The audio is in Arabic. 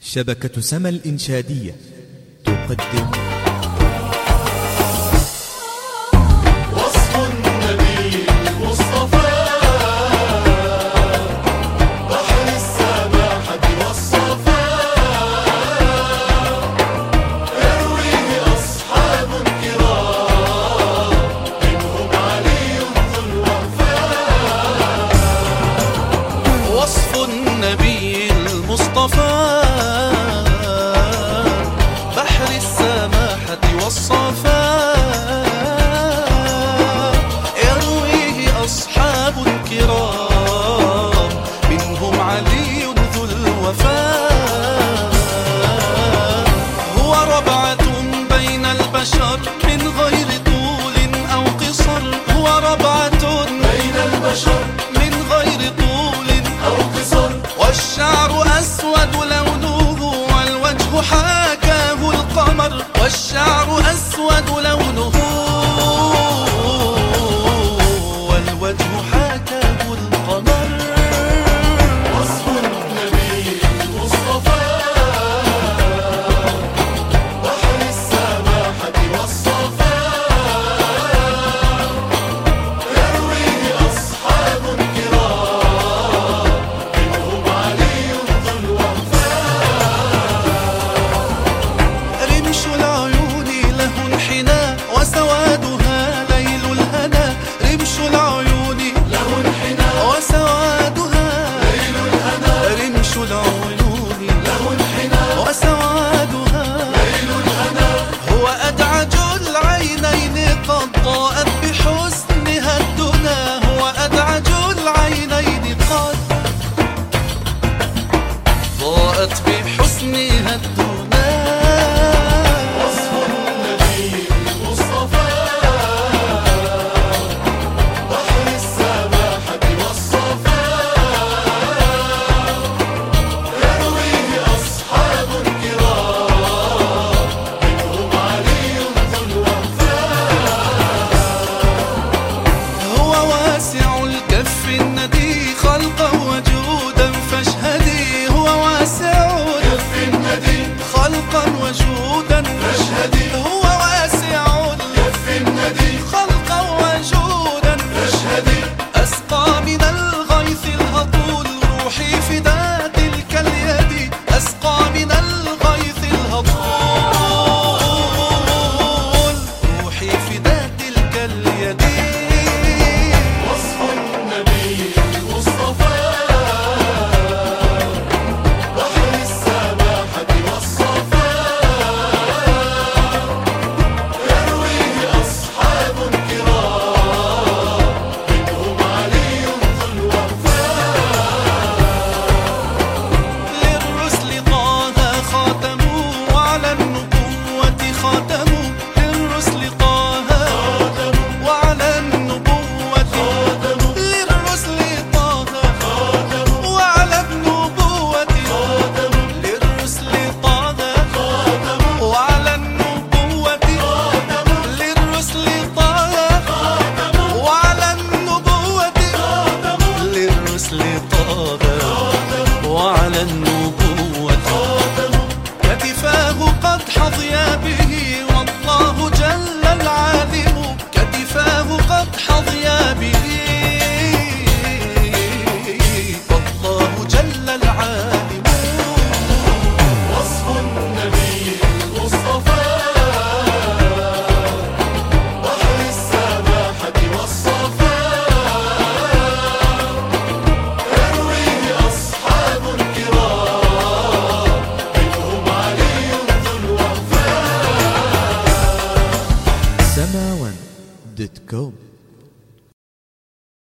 شبكة سما الإنشادية تقدم وصف النبي المصطفى بحر السماحة والصفاء يرويه أصحاب كرام منهم علي ذو الوفاء. وصف النبي المصطفى بحر السماحة والصفاء يرويه أصحاب كرام منهم علي ذو الوفاء. هو ربعة بين البشر من غير طول أو قصر. هو ربعة بين البشر من غير طول أو قصر. والشعر أسود لونه والوجه حاكاه القمر. والشعر أسود لونه والوجه حاكاه القمر. وصف النبي المصطفى بحر السماحة والصفاء يرويه أصحاب كرام منهم علي ذو الوفاء. رمش العيون له انحناء وسوادها ليل الهنا. رمش العيون له انحناء وسوادها ليل الهنا. رمش العيون له انحناء وسوادها ليل الهنا. هو أدعج العينين قد ضاءت بحسنها الدنا. هو أدعج العينين قد ضاءت بحسنها الدنا. وصف النبي المصطفى بحر السماحة والصفاء يرويه أصحاب كرام منهم علي ذو الوفاء. هو واسع الكف الندي خلقا وجودا فاشهدي. هو واسع الكف الندي خلقا وجودا فاشهدي. هو واسع الكف الندي خلقا وجودا فاشهدي. أسقى من الغيث الهطول روحي فداء تلك اليد. أسقى من الغيث الهطول روحي فداء تلك اليد. وصف النبي المصطفى بحر السماحة والصفاء يرويه أصحاب كرام منهم علي ذو الوفاء. للرسل طه خاتموا وعلى النبوة خاتموا. للرسل طه وعلى النبوة خاتموا. للرسل طه وعلى النبوة خاتموا. للرسل طه وعلى النبوة خاتموا. للرسل طه وعلى النبوة خاتموا. للرسل طه وعلى النبوة خاتموا. كتفاه قد حظيا به والله جل العالم. كتفاه قد حظيا به والله جل العالم. وصف النبي المصطفى بحر السماحة والصفاء يرويه أصحاب كرام منهم علي ذو الوفاء. سما1.com